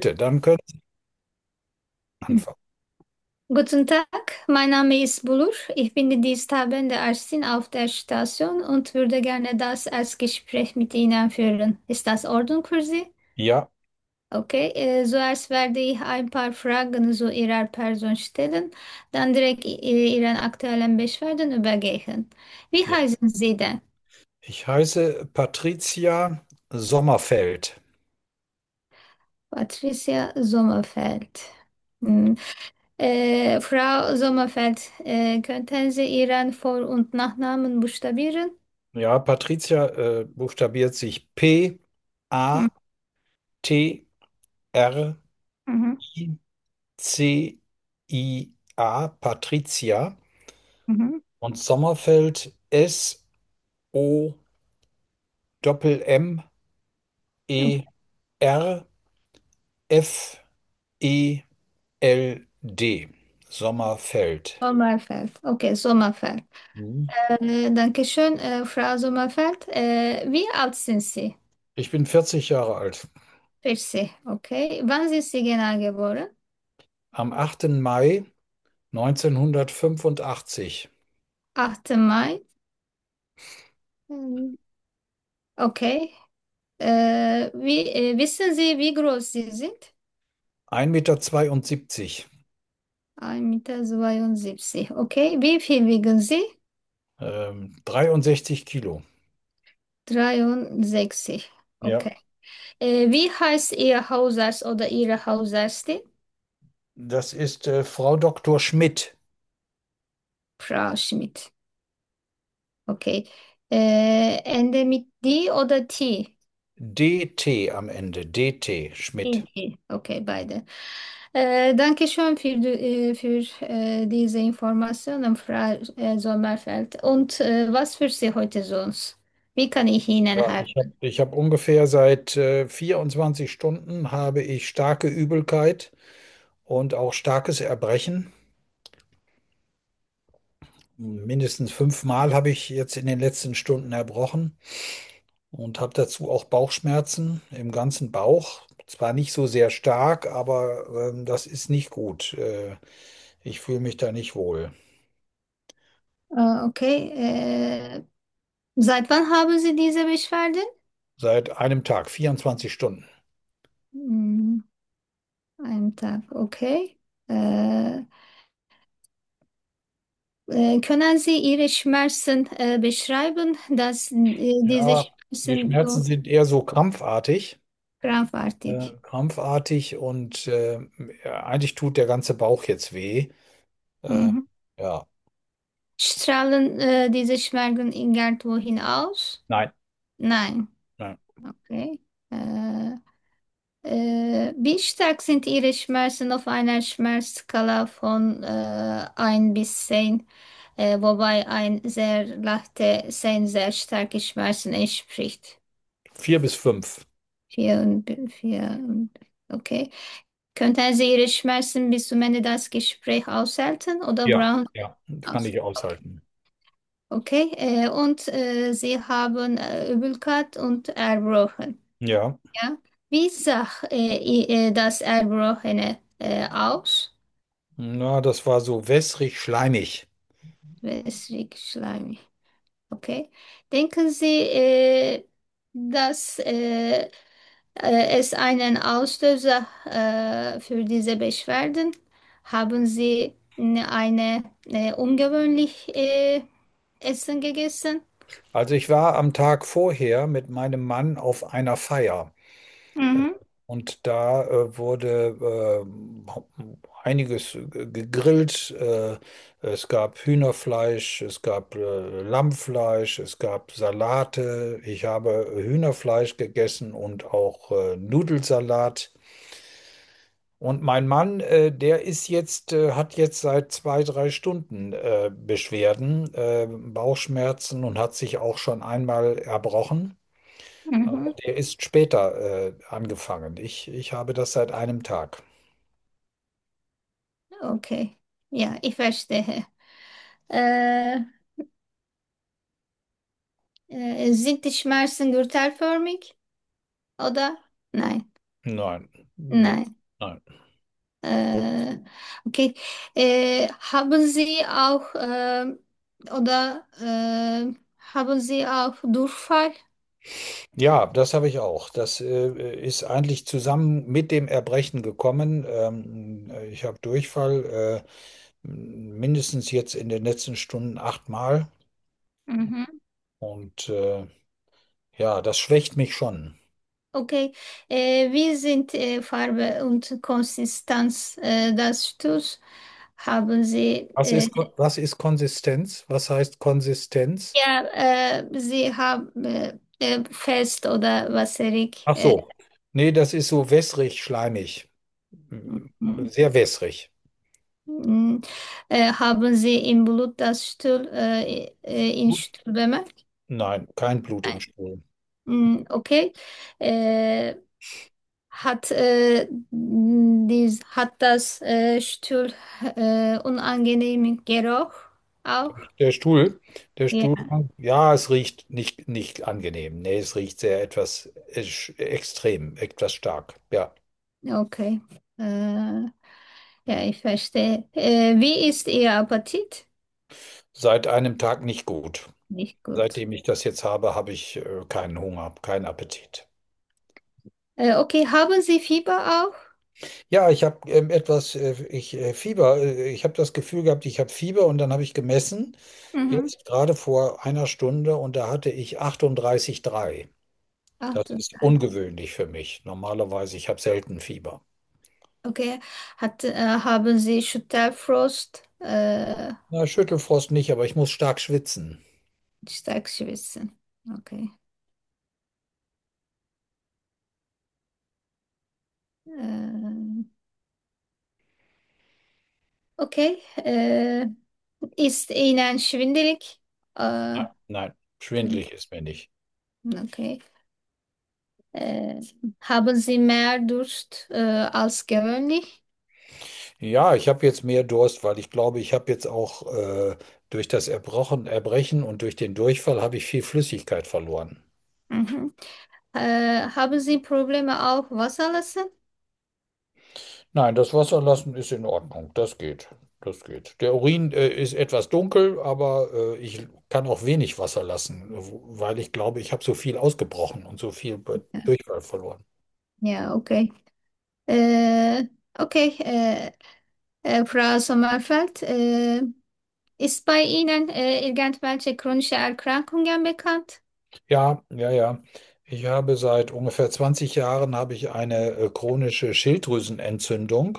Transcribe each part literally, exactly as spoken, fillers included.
bitte, dann können Sie anfangen. Guten Tag, mein Name ist Bulur. Ich bin die diensthabende Ärztin auf der Station und würde gerne das Erstgespräch mit Ihnen führen. Ist das Ordnung für Sie? Ja, Okay, äh, zuerst werde ich ein paar Fragen zu Ihrer Person stellen, dann direkt äh, Ihren aktuellen Beschwerden übergehen. Wie ja. heißen Sie denn? Ich heiße Patricia Sommerfeld. Patricia Sommerfeld. Hm. Äh, Frau Sommerfeld, äh, könnten Sie Ihren Vor- und Nachnamen buchstabieren? Ja, Patricia äh, buchstabiert sich P A T R Mhm. I C I A, Patricia. Mhm. Und Sommerfeld S O M M E R F E L D. Sommerfeld. Sommerfeld. Okay, Sommerfeld. Mhm. Äh, danke schön, äh, Frau Sommerfeld. Äh, wie alt sind Sie? Ich bin vierzig Jahre alt. vierzig. Okay. Wann sind Sie genau geboren? Am achten Mai neunzehnhundertfünfundachtzig. achter Mai. Hm, okay. Äh, wie, äh, wissen Sie, wie groß Sie sind? ein Meter zweiundsiebzig. ein Meter zweiundsiebzig. Okay. Wie viel wiegen Sie? Ähm, dreiundsechzig Kilo. dreiundsechzig. Ja, Okay. Äh, wie heißt Ihr Hausarzt oder Ihre Hausärztin? das ist äh, Frau Doktor Schmidt. Frau Schmidt. Okay. Äh, Ende mit D oder T? D T am Ende. D T Schmidt. D T. Okay, beide. Äh, danke schön für, die- äh, für äh, diese Informationen, Frau äh, Sommerfeld. Und äh, was für Sie heute sonst? Wie kann ich Ihnen Ja, ich habe helfen? ich hab ungefähr seit äh, vierundzwanzig Stunden habe ich starke Übelkeit und auch starkes Erbrechen. Mindestens fünfmal habe ich jetzt in den letzten Stunden erbrochen und habe dazu auch Bauchschmerzen im ganzen Bauch. Zwar nicht so sehr stark, aber ähm, das ist nicht gut. Äh, ich fühle mich da nicht wohl. Äh, okay. Äh, seit wann haben Sie diese Beschwerden? Seit einem Tag, vierundzwanzig Stunden. Hm, einen Tag, okay. Äh, äh, können Sie Ihre Schmerzen äh, beschreiben, dass äh, diese Ja, die Schmerzen Schmerzen so sind eher so krampfartig. Äh, krampfartig? krampfartig und äh, ja, eigentlich tut der ganze Bauch jetzt weh. Äh, Mhm. ja, Strahlen äh, diese Schmerzen irgendwohin aus? nein, Nein. nein. Okay. Äh, äh, wie stark sind Ihre Schmerzen auf einer Schmerzskala von äh, eins bis zehn, äh, wobei ein sehr leichte zehn sehr starke Schmerzen entspricht? Vier bis fünf. vier und vier und okay. Könnten Sie Ihre Schmerzen bis zum Ende des Gesprächs aushalten oder Ja, brauchen ja, kann Sie ich aushalten. Okay, äh, und äh, Sie haben äh, Übelkeit und Erbrochen. Ja, Ja? Wie sah äh, i- äh, das Erbrochene äh, aus? na, das war so wässrig, schleimig. Wässrig, schleimig. Okay. Denken Sie, äh, dass äh, äh, es einen Auslöser äh, für diese Beschwerden? Haben Sie ne- eine, äh, ungewöhnlich äh, Essen gegessen? Also ich war am Tag vorher mit meinem Mann auf einer Feier. Mhm. Und da äh, wurde äh, einiges ge- gegrillt. Äh, es gab Hühnerfleisch, es gab äh, Lammfleisch, es gab Salate. Ich habe Hühnerfleisch gegessen und auch äh, Nudelsalat. Und mein Mann, äh, der ist jetzt, äh, hat jetzt seit zwei, drei Stunden äh, Beschwerden, äh, Bauchschmerzen und hat sich auch schon einmal erbrochen. Aber Mhm. der ist später äh, angefangen. Ich, ich habe das seit einem Tag. Okay, ja, ich verstehe. Äh, äh, sind die Schmerzen gürtelförmig oder? Nein. Nein. Nee, Nein. nein. Äh, okay. Äh, haben Sie auch äh, oder äh, haben Sie auch Durchfall? Ja, das habe ich auch. Das äh, ist eigentlich zusammen mit dem Erbrechen gekommen. Ähm, ich habe Durchfall äh, mindestens jetzt in den letzten Stunden achtmal. Mhm. Und äh, ja, das schwächt mich schon. Okay. Äh, wie sind äh, Farbe und Konsistenz äh, des Stuhls? Haben Sie Was äh, ist, Ko- was ist Konsistenz? Was heißt Konsistenz? ja, äh, Sie haben äh, äh, fest oder wasserig? Ach Äh, so. Nee, das ist so wässrig, schleimig. mhm. Sehr wässrig. Mm, Äh, haben Sie im Blut das Stuhl äh, äh, in Stuhl bemerkt? Nein, kein Blut im Nein. Stuhl. Mm, okay. Äh, hat, äh, dies, hat das äh, Stuhl äh, unangenehmen Geruch auch? Der Stuhl, der Ja, Stuhl, ja, es riecht nicht, nicht angenehm. Nee, es riecht sehr etwas äh, sch- extrem, etwas stark. Ja, okay. Äh, ja, ich verstehe. Äh, wie ist Ihr Appetit? seit einem Tag nicht gut. Nicht gut. Seitdem ich das jetzt habe, habe ich äh, keinen Hunger, keinen Appetit. Äh, okay, haben Sie Fieber auch? Ja, ich habe ähm, etwas, äh, ich äh, Fieber, äh, ich habe das Gefühl gehabt, ich habe Fieber und dann habe ich gemessen, Mhm. jetzt gerade vor einer Stunde und da hatte ich achtunddreißig Komma drei. Das ist achtunddreißig. ungewöhnlich für mich. Normalerweise, ich habe selten Fieber. Okay. Hat, äh, haben Sie Schüttelfrost? Äh, Na, Schüttelfrost nicht, aber ich muss stark schwitzen. stark schwitzen. Okay. Äh, okay. Äh, ist Ihnen schwindelig? Äh, Nein, nein, schwindelig ist mir nicht. okay. Äh, haben Sie mehr Durst äh, als gewöhnlich? Ja, ich habe jetzt mehr Durst, weil ich glaube, ich habe jetzt auch äh, durch das Erbrochen, Erbrechen und durch den Durchfall habe ich viel Flüssigkeit verloren. Mhm. Äh, haben Sie Probleme auch Wasser lassen? Nein, das Wasserlassen ist in Ordnung. Das geht. Das geht. Der Urin äh, ist etwas dunkel, aber äh, ich kann auch wenig Wasser lassen, weil ich glaube, ich habe so viel ausgebrochen und so viel bei Ja, Durchfall verloren. ja, okay. Äh, okay, äh, äh, Frau Sommerfeld, äh, ist bei Ihnen äh, irgendwelche chronische Erkrankungen bekannt? Ja, ja, ja. Ich habe seit ungefähr zwanzig Jahren habe ich eine äh, chronische Schilddrüsenentzündung.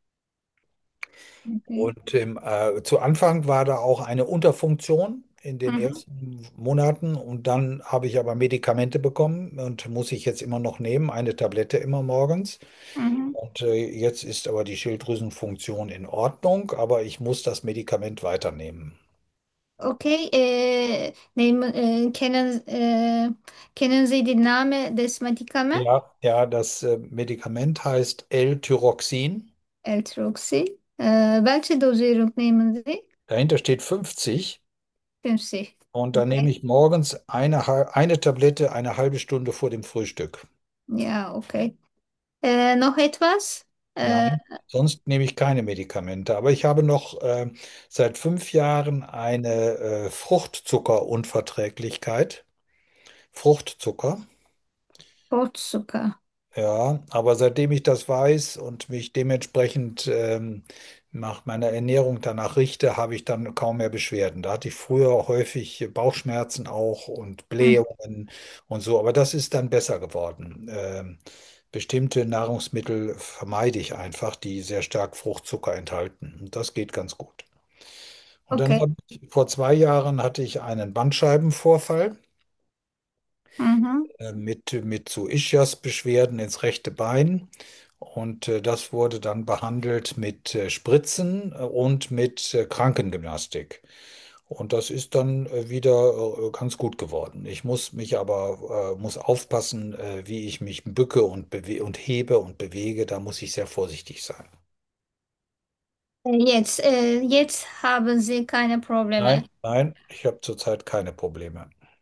Okay. Und im, äh, zu Anfang war da auch eine Unterfunktion in den Mhm. ersten Monaten. Und dann habe ich aber Medikamente bekommen und muss ich jetzt immer noch nehmen, eine Tablette immer morgens. Mhm. Und äh, jetzt ist aber die Schilddrüsenfunktion in Ordnung, aber ich muss das Medikament weiternehmen. Okay, äh, nehmen, äh, kennen, äh, kennen Sie den Namen des Medikaments? Ja, ja, das äh, Medikament heißt L-Tyroxin. Eltroxin. Äh, welche Dosierung nehmen Sie? Dahinter steht fünfzig. fünfzig. Und dann nehme Okay. ich morgens eine, hal- eine Tablette eine halbe Stunde vor dem Frühstück. Ja, okay. Äh, noch etwas? Äh, Nein, sonst nehme ich keine Medikamente. Aber ich habe noch äh, seit fünf Jahren eine äh, Fruchtzuckerunverträglichkeit. Fruchtzucker. Fruchtzucker. Ja, aber seitdem ich das weiß und mich dementsprechend ähm, nach meiner Ernährung danach richte, habe ich dann kaum mehr Beschwerden. Da hatte ich früher häufig Bauchschmerzen auch und Hm. Blähungen und so, aber das ist dann besser geworden. Ähm, bestimmte Nahrungsmittel vermeide ich einfach, die sehr stark Fruchtzucker enthalten. Und das geht ganz gut. Und dann Okay. habe ich, vor zwei Jahren hatte ich einen Bandscheibenvorfall Mhm. äh, mit, mit so Ischias-Beschwerden ins rechte Bein. Und äh, das wurde dann behandelt mit äh, Spritzen äh, und mit äh, Krankengymnastik. Und das ist dann äh, wieder äh, ganz gut geworden. Ich muss mich aber äh, muss aufpassen, äh, wie ich mich bücke und bewe und hebe und bewege. Da muss ich sehr vorsichtig sein. Äh, Jetzt, äh, jetzt haben Sie keine Probleme. Nein, nein, ich habe zurzeit keine Probleme.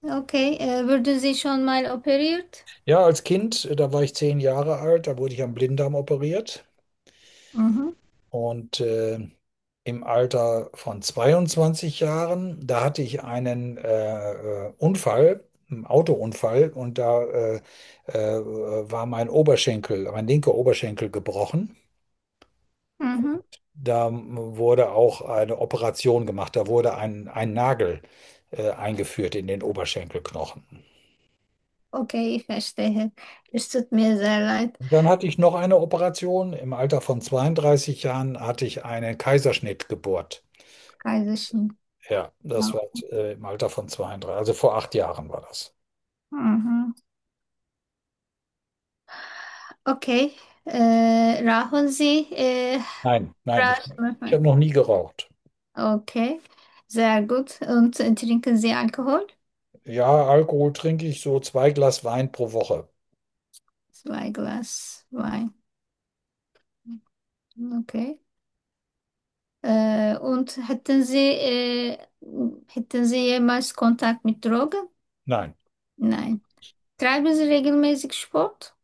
Okay, äh, wurden Sie schon mal operiert? Ja, als Kind, äh, da war ich zehn Jahre alt, da wurde ich am Blinddarm operiert. Mhm. Und äh, im Alter von zweiundzwanzig Jahren, da hatte ich einen äh, äh, Unfall, einen Autounfall, und da äh, äh, war mein Oberschenkel, mein linker Oberschenkel gebrochen. Mhm. Da wurde auch eine Operation gemacht, da wurde ein, ein Nagel äh, eingeführt in den Oberschenkelknochen. Okay, ich verstehe. Es tut mir sehr leid. Und dann hatte ich noch eine Operation. Im Alter von zweiunddreißig Jahren hatte ich einen Kaiserschnitt gebohrt. Kaiserschnitt. Ja, das Ja. war äh, im Alter von zweiunddreißig, also vor acht Jahren war das. Mhm. Okay, äh, rauchen Sie äh, Nein, nein, ich, ich Gras? habe noch nie geraucht. Okay, sehr gut. Und äh, trinken Sie Alkohol? Ja, Alkohol trinke ich so zwei Glas Wein pro Woche. Zwei Glas Wein. Okay. Äh, und hätten Sie, äh, hätten Sie jemals Kontakt mit Drogen? Nein. Nein. Treiben Sie regelmäßig Sport?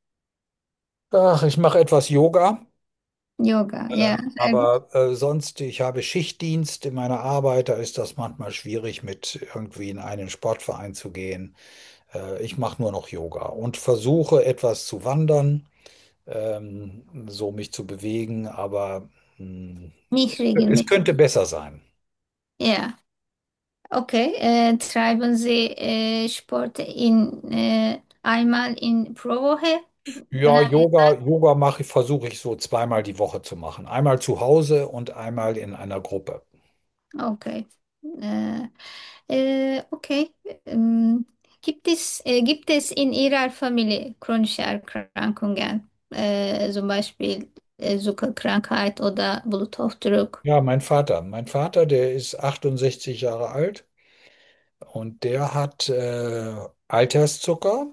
Ach, ich mache etwas Yoga, Yoga, ja, ähm, sehr gut. aber äh, sonst, ich habe Schichtdienst in meiner Arbeit, da ist das manchmal schwierig, mit irgendwie in einen Sportverein zu gehen. Äh, ich mache nur noch Yoga und versuche etwas zu wandern, ähm, so mich zu bewegen, aber mh, Nicht es könnte regelmäßig. besser sein. Ja, okay. Äh, treiben Sie äh, Sport in, äh, einmal in pro Woche? Ja, Lange Yoga, Zeit? Yoga mache ich, versuche ich so zweimal die Woche zu machen. Einmal zu Hause und einmal in einer Gruppe. Okay. Äh, äh, okay. Ähm, gibt es, äh, gibt es in Ihrer Familie chronische Erkrankungen? Äh, zum Beispiel äh, Zuckerkrankheit oder Bluthochdruck? Ja, mein Vater. Mein Vater, der ist achtundsechzig Jahre alt und der hat äh, Alterszucker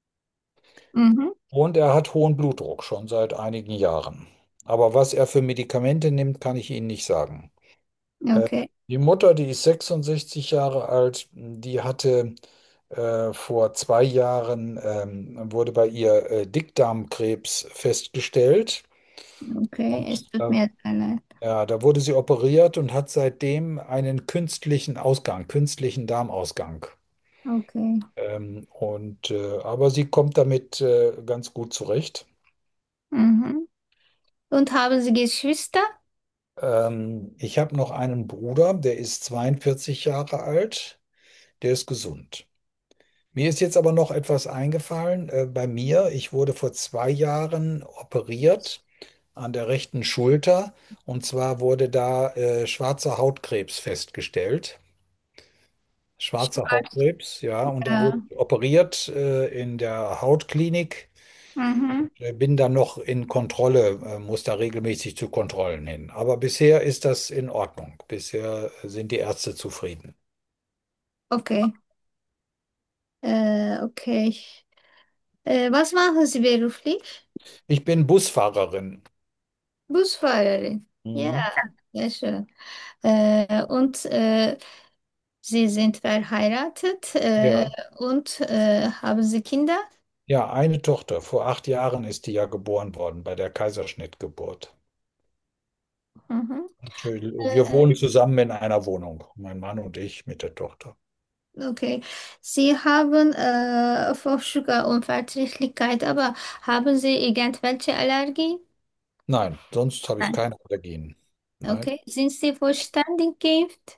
Mhm. und er hat hohen Blutdruck schon seit einigen Jahren. Aber was er für Medikamente nimmt, kann ich Ihnen nicht sagen. Äh, Okay. Die Mutter, die ist sechsundsechzig Jahre alt, die hatte äh, vor zwei Jahren, ähm, wurde bei ihr äh, Dickdarmkrebs festgestellt. Okay. Und Es tut äh, mir sehr leid. ja, da wurde sie operiert und hat seitdem einen künstlichen Ausgang, künstlichen Darmausgang. Okay. Ähm, und, äh, aber sie kommt damit äh, ganz gut zurecht. Mhm. Und haben Sie Geschwister? Ähm, ich habe noch einen Bruder, der ist zweiundvierzig Jahre alt, der ist gesund. Mir ist jetzt aber noch etwas eingefallen. Äh, bei mir, ich wurde vor zwei Jahren operiert an der rechten Schulter. Und zwar wurde da äh, schwarzer Hautkrebs festgestellt. Schwarzer Schwarz. Hautkrebs, ja. Und da wurde Ja. ich operiert äh, in der Hautklinik. Mhm. Äh, Bin dann noch in Kontrolle, äh, muss da regelmäßig zu Kontrollen hin. Aber bisher ist das in Ordnung. Bisher sind die Ärzte zufrieden. Okay. Äh, okay. Äh, was machen Sie beruflich? Ich bin Busfahrerin. Busfahrerin. Ja, Mhm. sehr schön. Äh, und äh, Sie sind verheiratet äh, Ja. und äh, haben Sie Kinder? Ja, eine Tochter. Vor acht Jahren ist die ja geboren worden bei der Kaiserschnittgeburt. Mhm. Und wir wir Äh, wohnen zusammen in einer Wohnung, mein Mann und ich mit der Tochter. okay. Sie haben äh, Fruchtzuckerunverträglichkeit, aber haben Sie irgendwelche Allergie? Nein, sonst habe ich Nein. keine Allergien. Nein. Okay. Sind Sie vollständig geimpft?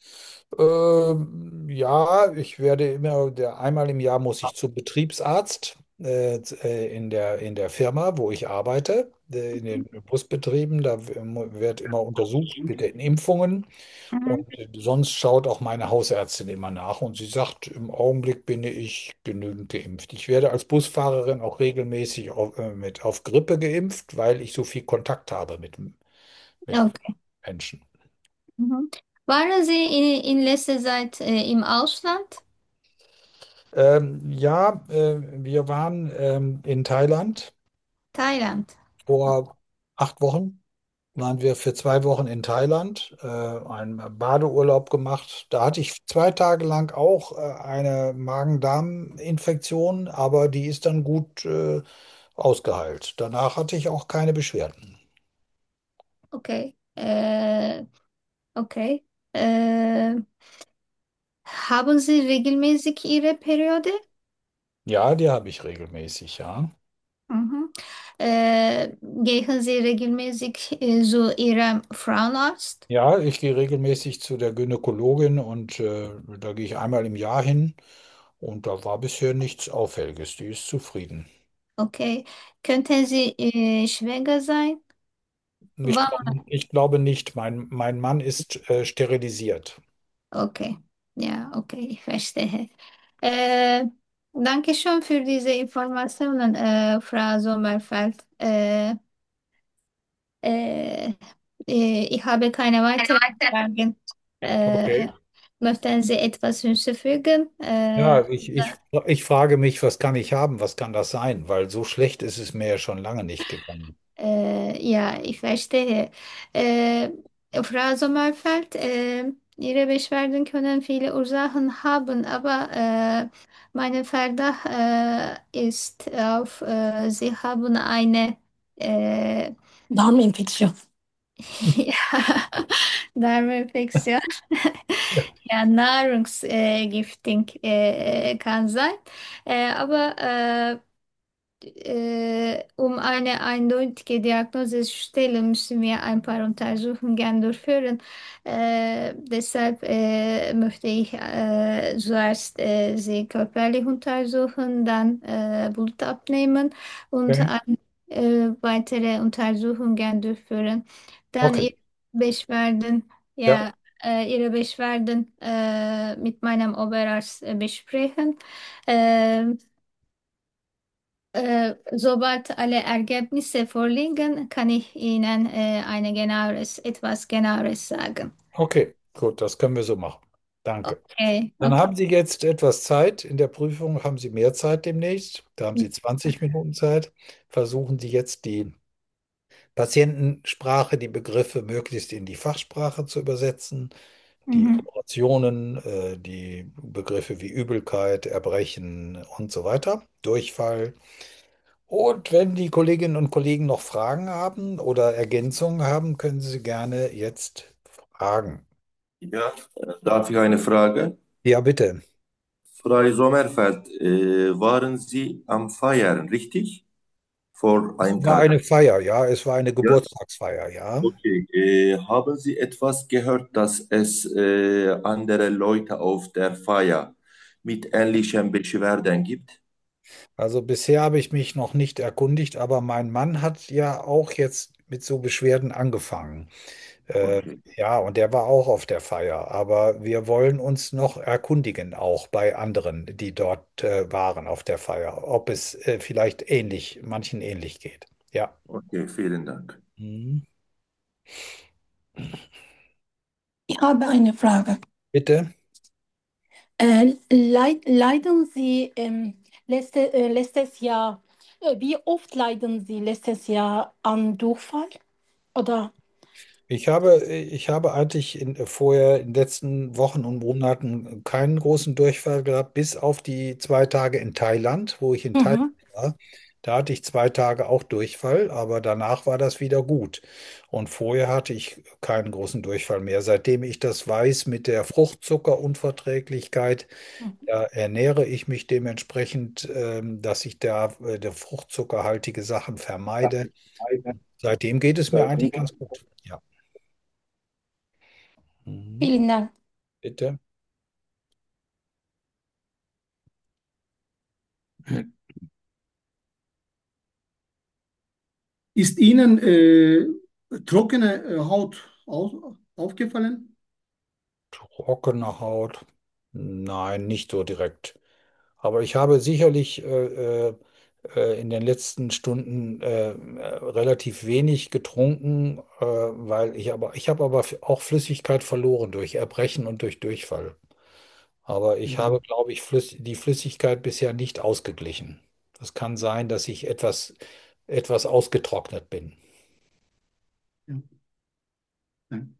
Ähm, ja, ich werde immer, der, einmal im Jahr muss ich zum Betriebsarzt äh, z- äh, in der, in der Firma, wo ich arbeite, äh, in den Busbetrieben. Da w- wird immer untersucht mit den Impfungen. Mhm. Und sonst schaut auch meine Hausärztin immer nach und sie sagt, im Augenblick bin ich genügend geimpft. Ich werde als Busfahrerin auch regelmäßig auf, äh, mit, auf Grippe geimpft, weil ich so viel Kontakt habe mit, mit Okay. Menschen. Mhm. Waren Sie in, in letzter Zeit äh, im Ausland? Ähm, ja, äh, wir waren ähm, in Thailand Thailand. vor acht Wochen. waren wir für zwei Wochen in Thailand, äh, einen Badeurlaub gemacht. Da hatte ich zwei Tage lang auch äh, eine Magen-Darm-Infektion, aber die ist dann gut äh, ausgeheilt. Danach hatte ich auch keine Beschwerden. Okay. Äh, okay. Äh, haben Sie regelmäßig Ihre Periode? Ja, die habe ich regelmäßig, ja. Mhm. Äh, gehen Sie regelmäßig äh, zu Ihrem Frauenarzt? Ja, ich gehe regelmäßig zu der Gynäkologin und äh, da gehe ich einmal im Jahr hin und da war bisher nichts Auffälliges. Die ist zufrieden. Okay. Könnten Sie äh, schwanger sein? Ich Wann? glaube, ich glaube nicht. Mein, mein Mann ist äh, sterilisiert. Okay. Ja, okay, ich verstehe. Äh, danke schon für diese Informationen, äh, Frau Sommerfeld. Äh, äh, äh, ich habe keine weiteren Fragen. Äh, Okay. möchten Sie etwas hinzufügen? Äh, Ja, ich, ich, ich frage mich, was kann ich haben? Was kann das sein? Weil so schlecht ist es mir ja schon lange nicht gegangen. Äh, ja, ich verstehe. Äh, Frau Sommerfeld, äh, Ihre Beschwerden können viele Ursachen haben, aber äh, mein Verdacht äh, ist auf, äh, Sie haben eine äh, Darminfektion. ja, Darminfektion, ja, Nahrungsgifting äh, kann sein, äh, aber äh, äh, um eine eindeutige Diagnose zu stellen, müssen wir ein paar Untersuchungen durchführen. Äh, deshalb äh, möchte ich äh, zuerst äh, Sie körperlich untersuchen, dann äh, Blut abnehmen und Okay. ein, äh, weitere Untersuchungen durchführen. Dann Okay. Ihre Beschwerden, Ja, ja, äh, Ihre Beschwerden äh, mit meinem Oberarzt äh, besprechen. Ähm, äh, sobald alle Ergebnisse vorliegen, kann ich Ihnen äh, eine genaueres, etwas genaueres sagen. okay. Gut, das können wir so machen. Danke. Okay, Dann okay. haben Sie jetzt etwas Zeit. In der Prüfung haben Sie mehr Zeit demnächst. Da haben Sie zwanzig Minuten Zeit. Versuchen Sie jetzt die Patientensprache, die Begriffe möglichst in die Fachsprache zu übersetzen. Die Mhm. Operationen, äh, die Begriffe wie Übelkeit, Erbrechen und so weiter, Durchfall. Und wenn die Kolleginnen und Kollegen noch Fragen haben oder Ergänzungen haben, können Sie gerne jetzt fragen. Ja, äh, darf ich eine Frage? Ja, bitte. Frau Sommerfeld, äh, waren Sie am Feiern, richtig? Vor Es einem war Tag? eine Feier, ja, es war eine Ja. Geburtstagsfeier, ja. Okay. Äh, haben Sie etwas gehört, dass es äh, andere Leute auf der Feier mit ähnlichen Beschwerden gibt? Also bisher habe ich mich noch nicht erkundigt, aber mein Mann hat ja auch jetzt mit so Beschwerden angefangen. Äh, Okay, ja, und der war auch auf der Feier. Aber wir wollen uns noch erkundigen, auch bei anderen, die dort äh, waren auf der Feier, ob es äh, vielleicht ähnlich, manchen ähnlich geht. Ja. okay, vielen Dank. Mhm. Ich habe eine Frage. Bitte. Äh, leid, leiden Sie ähm, letzte, äh, letztes Jahr, äh, wie oft leiden Sie letztes Jahr an Durchfall? Oder? Ich habe, ich habe eigentlich in, vorher in den letzten Wochen und Monaten keinen großen Durchfall gehabt, bis auf die zwei Tage in Thailand, wo ich in Thailand Mhm. war. Da hatte ich zwei Tage auch Durchfall, aber danach war das wieder gut. Und vorher hatte ich keinen großen Durchfall mehr. Seitdem ich das weiß mit der Fruchtzuckerunverträglichkeit, Mhm. da ernähre ich mich dementsprechend, ähm, dass ich da äh, der fruchtzuckerhaltige Sachen vermeide. Seitdem geht es mir eigentlich ganz gut. Ja. Mhm. Vielen Dank. Bitte. Ist Ihnen äh, trockene äh, Haut au aufgefallen? Trockene Haut? Nein, nicht so direkt. Aber ich habe sicherlich äh, äh, äh, in den letzten Stunden äh, äh, relativ wenig getrunken, äh, weil ich aber, ich habe aber f- auch Flüssigkeit verloren durch Erbrechen und durch Durchfall. Aber ich habe, Mhm. glaube ich, Flüss die Flüssigkeit bisher nicht ausgeglichen. Es kann sein, dass ich etwas, etwas ausgetrocknet bin. Ja. Nein.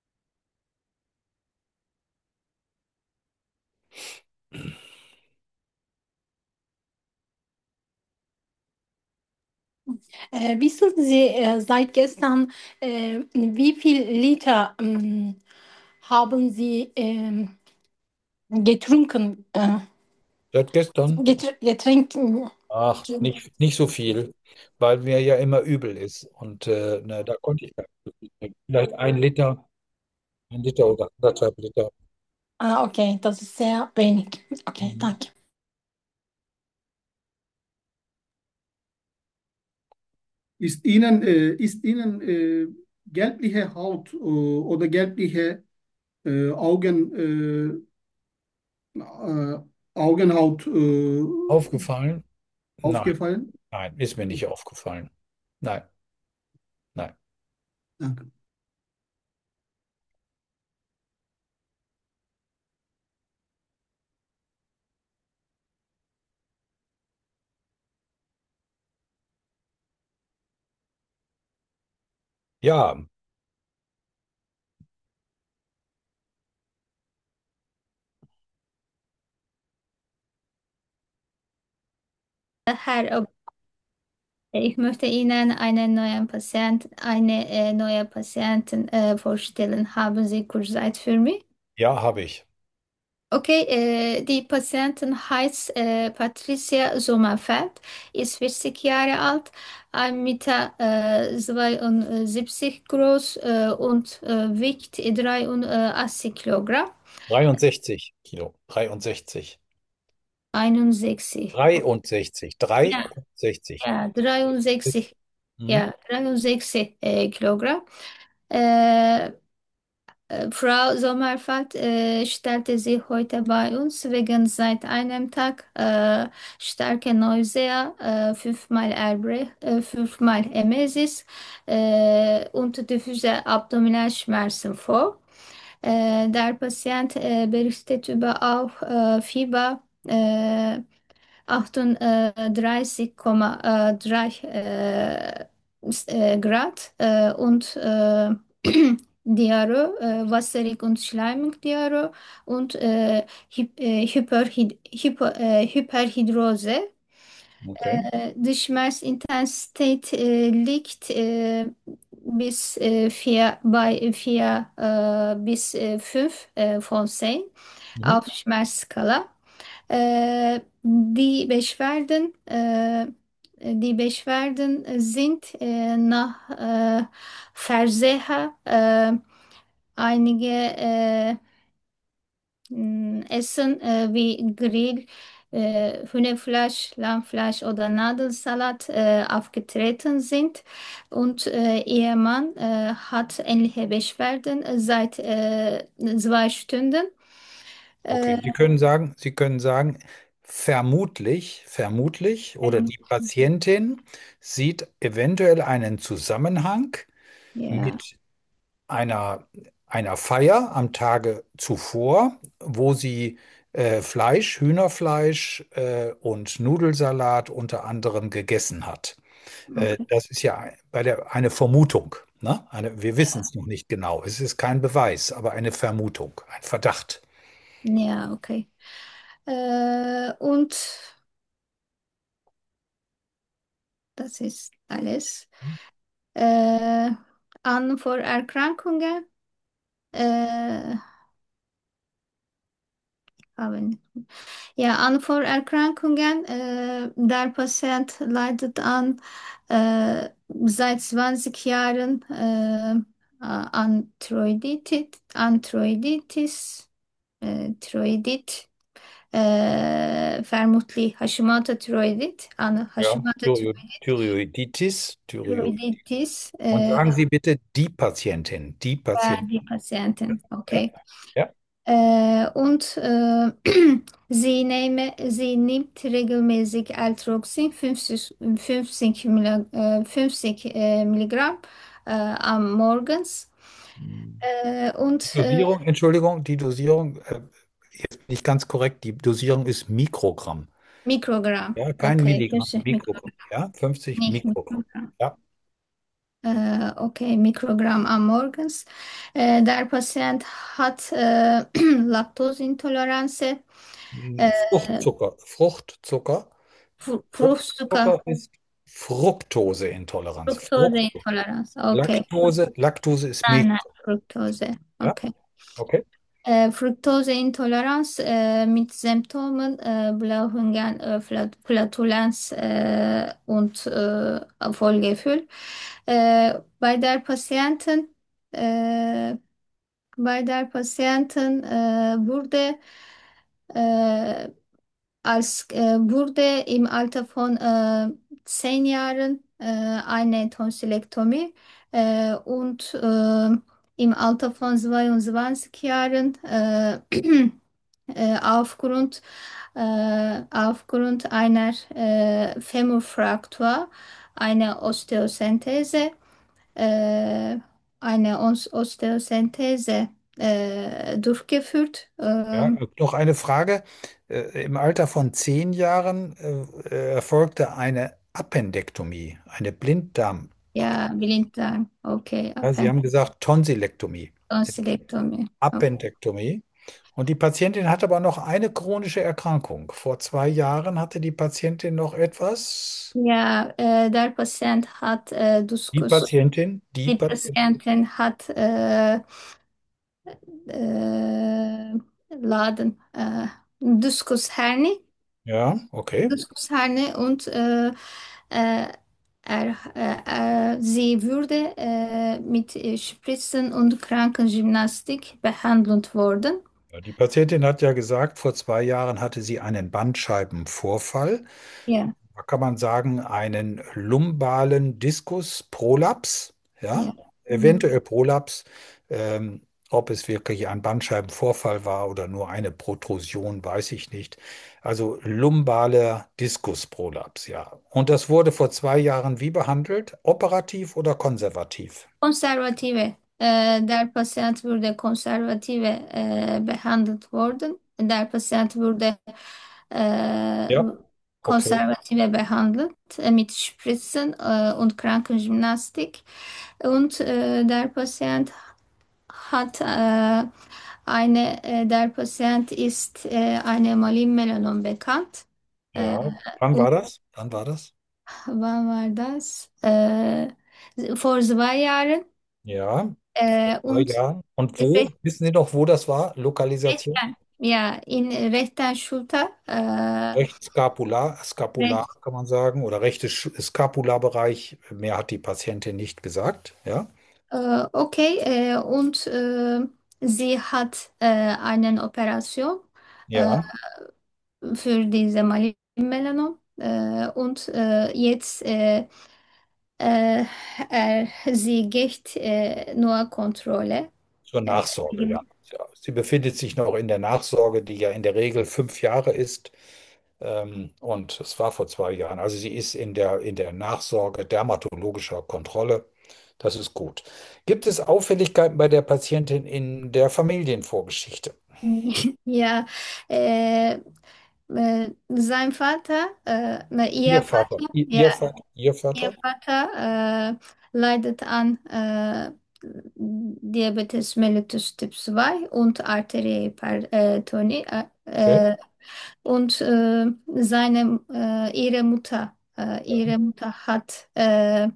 Äh, wissen Sie, äh, seit gestern, äh, wie viel Liter ähm, haben Sie ähm, getrunken? Äh, Seit gestern? getr getrunken? Ach, nicht, nicht so viel, weil mir ja immer übel ist. Und äh, na, da konnte ich gar nicht so viel trinken. Vielleicht ein Liter, ein Liter oder anderthalb Liter. Ah, okay, das ist sehr wenig. Okay, Mhm. danke. Ist Ihnen, äh, ist Ihnen äh, gelbliche Haut äh, oder gelbliche äh, Augen, äh, äh, Augenhaut äh, Aufgefallen? Nein, aufgefallen? nein, ist mir nicht aufgefallen. Nein, nein. Danke. Ja, Herr, ich möchte Ihnen einen neuen Patient, eine äh, neue Patientin äh, vorstellen. Haben Sie kurz Zeit für mich? ja, habe ich. Okay, äh, die Patientin heißt äh, Patricia Sommerfeld, ist vierzig Jahre alt, ein Meter äh, zweiundsiebzig groß äh, und äh, wiegt dreiundachtzig Kilogramm. dreiundsechzig Kilo. dreiundsechzig. einundsechzig. dreiundsechzig. Ja, dreiundsechzig. ja, dreiundsechzig, Mhm. ja, dreiundsechzig äh, Kilogramm. Äh, Äh, Frau Sommerfeld äh, stellte sich heute bei uns wegen seit einem Tag äh, starke Nausea, äh, fünfmal Erbrechen, äh, fünfmal Emesis äh, und diffuse Abdominalschmerzen vor. Äh, der Patient äh, berichtet über auch äh, Fieber äh, achtunddreißig Komma drei äh, äh, Grad äh, und äh, Diarrhoe, äh, wasserig und schleimig Diarrhoe und äh, Hy äh, Hyperhid Hypo äh, Hyperhidrose. Okay. Äh, die Schmerzintensität äh, liegt äh, bis äh, vier, bei vier äh, bis äh, fünf äh, von zehn Mhm. auf Schmerzskala. Äh, die Beschwerden, äh, die Beschwerden sind äh, nach äh, Verzehr äh, einige äh, mh, Essen äh, wie Grill, äh, Hühnerfleisch, Lammfleisch oder Nadelsalat äh, aufgetreten sind. Und äh, Ihr Mann äh, hat ähnliche Beschwerden äh, seit äh, zwei Stunden. Äh, Okay, Sie können sagen, Sie können sagen, vermutlich, vermutlich oder die Patientin sieht eventuell einen Zusammenhang ja. mit einer, einer Feier am Tage zuvor, wo sie äh, Fleisch, Hühnerfleisch äh, und Nudelsalat unter anderem gegessen hat. Äh, Okay. das ist ja bei der, eine Vermutung. Ne? Eine, wir wissen es noch nicht genau. Es ist kein Beweis, aber eine Vermutung, ein Verdacht. Ja, okay. Äh, und das ist alles. Äh, an Vorerkrankungen äh, haben. Ja, an Vorerkrankungen. Äh, der Patient leidet an äh, seit zwanzig Jahren äh, an Thyroiditis, an Thyroiditis, äh, Thyroidit. Äh, vermutlich Hashimoto-Thyroidit, an Ja, Thyro- Hashimoto-Thyroidit, Thyroiditis, Thyroid. Thyroiditis, Und äh, sagen Sie bitte die Patientin, die bei Patientin. die Patienten, Ja, okay. ja. Äh, und äh, sie, nehme, sie nimmt regelmäßig Altroxin, fünfzig, fünfzig, Milli- äh, fünfzig äh, Milligramm äh, am Morgens. Hm. Äh, Die und äh, Dosierung, Entschuldigung, die Dosierung, äh, ist nicht ganz korrekt, die Dosierung ist Mikrogramm. Mikrogramm, Ja, kein okay, Milligramm, fünfzig Mikrogramm. Mikrogramm, Ja, fünfzig nicht Mikrogramm. Mikrogramm. Ja. Äh, okay, Mikrogramm am Morgens. Äh, der Patient hat äh, Laktoseintoleranz, äh, Fruchtzucker. Fruchtzucker. Fru- Fruchtzucker, Fruchtzucker ist Fructoseintoleranz. Frucht, Fructoseintoleranz. Okay, Laktose, Laktose ist nein, nein, Milchzucker. Fructose. Ja, Okay. okay. Äh, Fructoseintoleranz äh, mit Symptomen äh, Blähungen, äh, Flat- Flatulenz äh, und äh, Vollgefühl. Äh, bei der Patienten, äh, bei der Patienten äh, wurde äh, als äh, wurde im Alter von äh, zehn Jahren äh, eine Tonsillektomie äh, und äh, im Alter von zweiundzwanzig Jahren äh, äh, aufgrund, äh, aufgrund einer äh, Femurfraktur eine Osteosynthese, äh, eine Os Osteosynthese äh, durchgeführt. Ja, ähm, noch eine Frage. Äh, Im Alter von zehn Jahren äh, äh, erfolgte eine Appendektomie, eine Blinddarm. Ja, Blinddarm. Okay, Ja, Sie haben gesagt Tonsillektomie, Appendektomie. Okay. Appendektomie. Und die Patientin hat aber noch eine chronische Erkrankung. Vor zwei Jahren hatte die Patientin noch etwas. Ja, äh, der Patient hat äh, Die Diskus. Patientin, die Die Patientin. Patientin hat äh, äh, Laden, äh, Diskushernie. Ja, okay. Diskushernie und äh, äh, er, äh, äh, sie wurde äh, mit äh, Spritzen und Krankengymnastik behandelt worden. Ja, die Patientin hat ja gesagt, vor zwei Jahren hatte sie einen Bandscheibenvorfall. Ja, Da kann man sagen, einen lumbalen Diskusprolaps, ja, ja. Mhm. eventuell Prolaps. Ähm, ob es wirklich ein Bandscheibenvorfall war oder nur eine Protrusion, weiß ich nicht. Also lumbaler Diskusprolaps, ja. Und das wurde vor zwei Jahren wie behandelt? Operativ oder konservativ? Konservative. Äh, der Patient wurde konservative äh, behandelt worden. Der Patient wurde äh, Ja, okay. konservative behandelt äh, mit Spritzen äh, und Krankengymnastik. Und äh, der Patient hat äh, eine, äh, der Patient ist äh, eine Malignmelanom bekannt. Äh, Ja. Wann und war das? Wann war das? wann war das? Äh, vor zwei Jahren. Ja, vor Äh, zwei und Jahren. Und wo? recht, Wissen Sie noch, wo das war? Lokalisation? rechten, ja, in rechter Schulter. Äh, Rechts Scapular, Scapular recht, kann man sagen, oder rechtes Sch- Scapularbereich. Mehr hat die Patientin nicht gesagt. Ja, äh, okay, äh, und äh, sie hat äh, eine Operation äh, ja, für diese Malignmelanom äh, und äh, jetzt äh, äh, er, sie geht äh, nur Kontrolle. zur Äh, Nachsorge, ja. Ja. Sie befindet sich noch in der Nachsorge, die ja in der Regel fünf Jahre ist. Ähm, und es war vor zwei Jahren. Also sie ist in der, in der Nachsorge dermatologischer Kontrolle. Das ist gut. Gibt es Auffälligkeiten bei der Patientin in der Familienvorgeschichte? ja, äh, äh, sein Vater, äh, ne, Ihr ihr Vater, Vater, ihr, ja, ihr Vater, ihr ihr Vater? Vater äh, leidet an äh, Diabetes mellitus Typ zwei und Arteriehypertonie. Okay. Äh, äh, und äh, seine, äh, ihre Mutter, äh, Ja. ihre Mutter hat äh,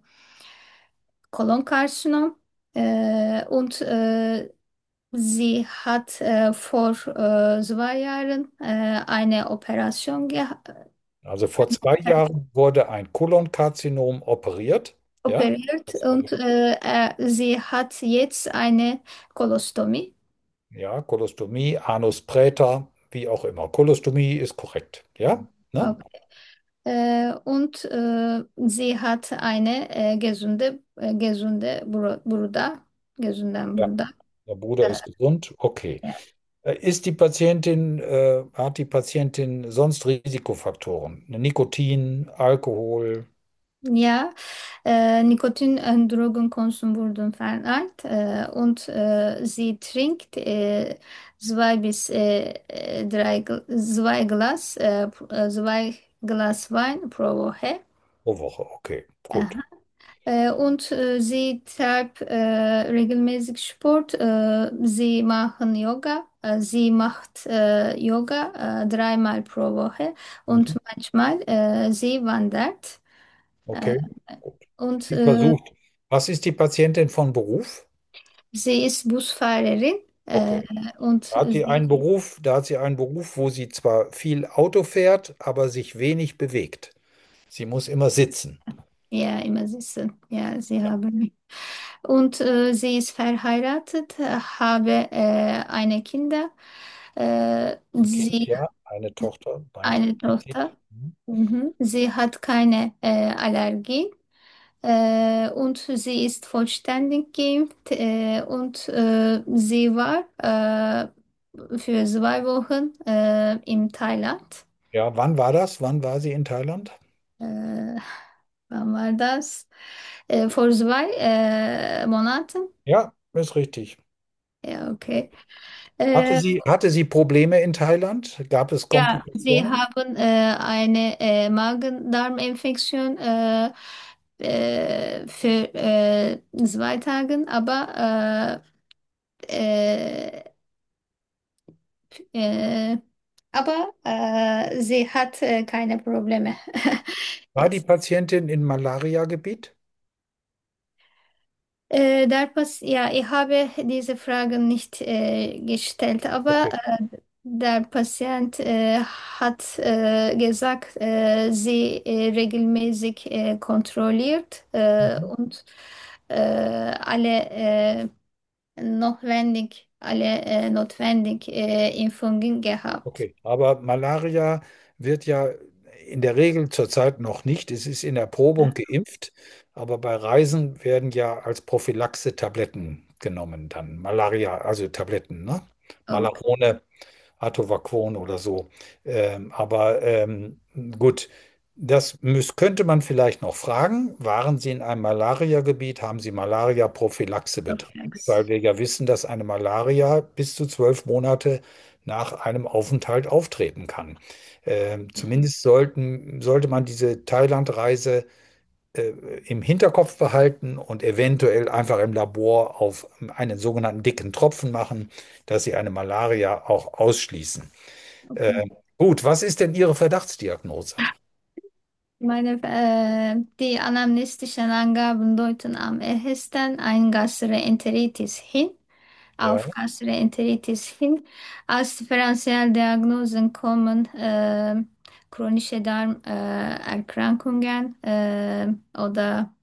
Kolonkarzinom äh, und äh, sie hat äh, vor äh, zwei Jahren äh, eine Operation gehabt Also vor zwei Jahren wurde ein Kolonkarzinom operiert. Ja, operiert das war und die, äh, äh, sie hat jetzt eine Kolostomie. ja, Kolostomie, Anus Praetor, wie auch immer. Kolostomie ist korrekt. Ja, ne? Okay. Äh, und äh, sie hat eine äh, gesunde, äh, gesunde Bru Bruder, gesunden Ja. Bruder. Der Bruder Äh, ist gesund. Okay. ja. Äh, Ist die Patientin, äh, hat die Patientin sonst Risikofaktoren? Nikotin, Alkohol? Ja, äh, Nikotin und Drogenkonsum wurden verneint äh, und äh, sie trinkt äh, zwei bis äh, äh, drei Gl- zwei Glas, äh, p- äh, zwei Glas Wein pro Woche. Pro Woche. Okay, gut. Aha. Äh, und äh, sie treibt äh, regelmäßig Sport. Äh, sie machen Yoga. Äh, sie macht äh, Yoga äh, dreimal pro Woche und Mhm. manchmal äh, sie wandert. Äh, Okay. und Sie äh, versucht. Was ist die Patientin von Beruf? sie ist Busfahrerin äh, Okay. und Da hat sie einen sie, Beruf, da hat sie einen Beruf, wo sie zwar viel Auto fährt, aber sich wenig bewegt. Sie muss immer sitzen. ja, immer sitzen. Ja, sie haben. Und äh, sie ist verheiratet, äh, habe äh, eine Kinder. Äh, Ein Kind, sie ja, eine Tochter, meinte eine ein Kind. Tochter. Mhm. Mhm. Sie hat keine äh, Allergie äh, und sie ist vollständig geimpft äh, und äh, sie war äh, für zwei Wochen äh, in Thailand. Ja, wann war das? Wann war sie in Thailand? Äh, wann war das? Äh, vor zwei äh, Monaten. Ja, ist richtig. Ja, okay. Hatte Äh, sie, hatte sie Probleme in Thailand? Gab es ja, sie Komplikationen? haben äh, eine äh, Magen-Darm-Infektion äh, äh, für äh, zwei Tage, aber äh, äh, äh, aber äh, sie hat äh, keine Probleme. War die Patientin in Malaria-Gebiet? Äh, der Pas ja, ich habe diese Fragen nicht äh, gestellt, aber Okay. äh, der Patient äh, hat äh, gesagt, äh, sie äh, regelmäßig äh, kontrolliert äh, Mhm. und äh, alle äh, notwendig, alle äh, notwendig äh, Impfungen gehabt. Okay, aber Malaria wird ja in der Regel zurzeit noch nicht. Es ist in Erprobung geimpft, aber bei Reisen werden ja als Prophylaxe Tabletten genommen, dann Malaria, also Tabletten, ne? Okay. Malarone, Atovaquon oder so. Ähm, aber ähm, gut, das müß, könnte man vielleicht noch fragen. Waren Sie in einem Malaria-Gebiet? Haben Sie Malaria-Prophylaxe betrieben? Weil Okay. wir ja wissen, dass eine Malaria bis zu zwölf Monate nach einem Aufenthalt auftreten kann. Ähm, zumindest sollten, sollte man diese Thailand-Reise äh, im Hinterkopf behalten und eventuell einfach im Labor auf einen sogenannten dicken Tropfen machen, dass Sie eine Malaria auch ausschließen. Äh, Okay. gut, was ist denn Ihre Verdachtsdiagnose? Meine, äh, die anamnestischen Angaben deuten am ehesten ein Gastroenteritis hin, Ja, auf Gastroenteritis hin. Als Differentialdiagnosen kommen äh, chronische Darmerkrankungen äh, oder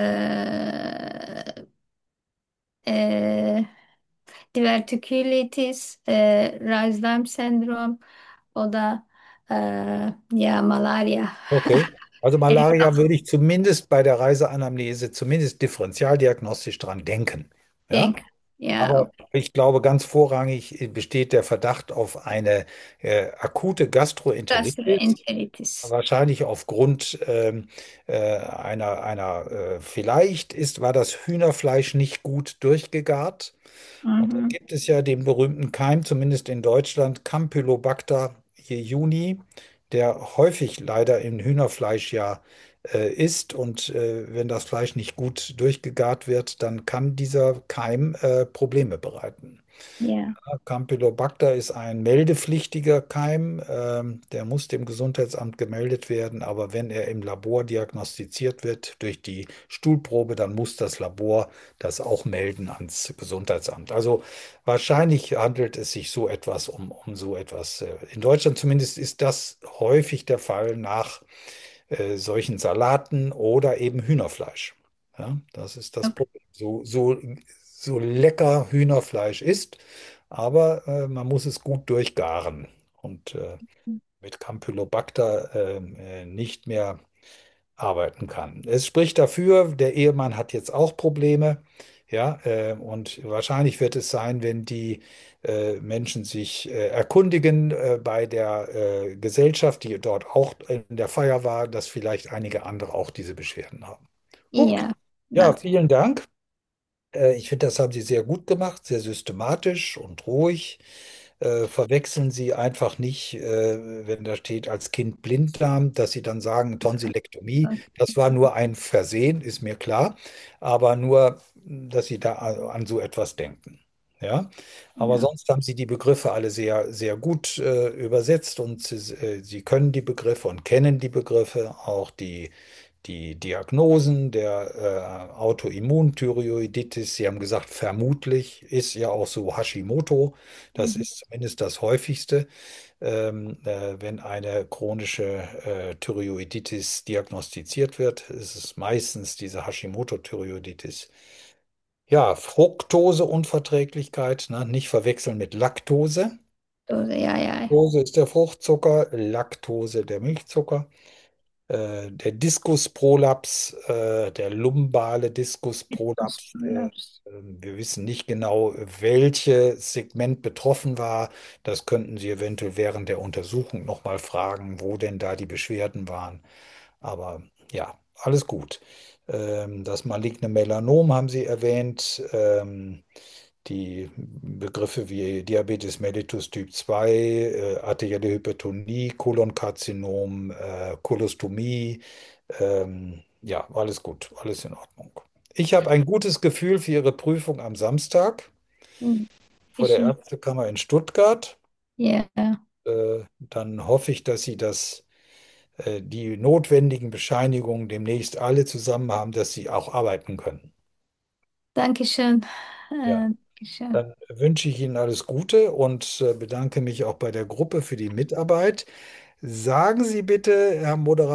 äh, äh, Divertikulitis, äh, Reisdarm-Syndrom oder äh, ja, Malaria. okay. Also Ich Malaria würde ich zumindest bei der Reiseanamnese zumindest differentialdiagnostisch dran denken. Ja? denke, ja, Aber ich glaube, ganz vorrangig besteht der Verdacht auf eine äh, akute Gastroenteritis. Gastroenteritis. Wahrscheinlich aufgrund ähm, äh, einer, einer äh, vielleicht ist, war das Hühnerfleisch nicht gut durchgegart. Und dann Mhm. gibt es ja den berühmten Keim, zumindest in Deutschland, Campylobacter jejuni, der häufig leider in Hühnerfleisch ja äh, ist. Und äh, wenn das Fleisch nicht gut durchgegart wird, dann kann dieser Keim äh, Probleme bereiten. Ja, Campylobacter ist ein meldepflichtiger Keim, ähm, der muss dem Gesundheitsamt gemeldet werden, aber wenn er im Labor diagnostiziert wird durch die Stuhlprobe, dann muss das Labor das auch melden ans Gesundheitsamt. Also wahrscheinlich handelt es sich so etwas um, um so etwas. äh, In Deutschland zumindest ist das häufig der Fall nach äh, solchen Salaten oder eben Hühnerfleisch. Ja, das ist das okay. Problem. So, so, so lecker Hühnerfleisch ist, aber äh, man muss es gut durchgaren und äh, mit Campylobacter äh, äh, nicht mehr arbeiten kann. Es spricht dafür, der Ehemann hat jetzt auch Probleme, ja, äh, und wahrscheinlich wird es sein, wenn die äh, Menschen sich äh, erkundigen äh, bei der äh, Gesellschaft, die dort auch in der Feier war, dass vielleicht einige andere auch diese Beschwerden haben. Gut, Ja, ja, das, vielen Dank. Äh, ich finde, das haben Sie sehr gut gemacht, sehr systematisch und ruhig. äh, verwechseln Sie einfach nicht, äh, wenn da steht als Kind Blinddarm, dass Sie dann sagen Tonsilektomie. Das war nur ein Versehen, ist mir klar, aber nur, dass Sie da a- an so etwas denken. Ja, aber Ja, sonst haben Sie die Begriffe alle sehr, sehr gut äh, übersetzt und Sie, äh, Sie können die Begriffe und kennen die Begriffe, auch die die Diagnosen der äh, Autoimmunthyreoiditis. Sie haben gesagt, vermutlich ist ja auch so Hashimoto. Das mhm. ist zumindest das häufigste, ähm, äh, wenn eine chronische äh, Thyreoiditis diagnostiziert wird. Ist es meistens diese Hashimoto-Thyreoiditis. Ja, Fructoseunverträglichkeit, ne? Nicht verwechseln mit Laktose. So, ja, ja. Fructose ist der Fruchtzucker, Laktose der Milchzucker. Äh, der Diskusprolaps, äh, der lumbale Das Diskusprolaps, äh, Prolaps. ähm, wir wissen nicht genau, welches Segment betroffen war. Das könnten Sie eventuell während der Untersuchung nochmal fragen, wo denn da die Beschwerden waren. Aber ja, alles gut. Ähm, das maligne Melanom haben Sie erwähnt. Ähm, die Begriffe wie Diabetes mellitus Typ zwei, äh, arterielle Hypertonie, Kolonkarzinom, äh, Kolostomie, ähm, ja, alles gut, alles in Ordnung. Ich habe ein gutes Gefühl für Ihre Prüfung am Samstag Mhm. vor der Geschehen. Ärztekammer in Stuttgart. Ja, Äh, dann hoffe ich, dass Sie das, äh, die notwendigen Bescheinigungen demnächst alle zusammen haben, dass Sie auch arbeiten können. danke schön. Ja. Äh, Dankeschön. Dann wünsche ich Ihnen alles Gute und äh, bedanke mich auch bei der Gruppe für die Mitarbeit. Sagen Sie bitte, Herr Moderator,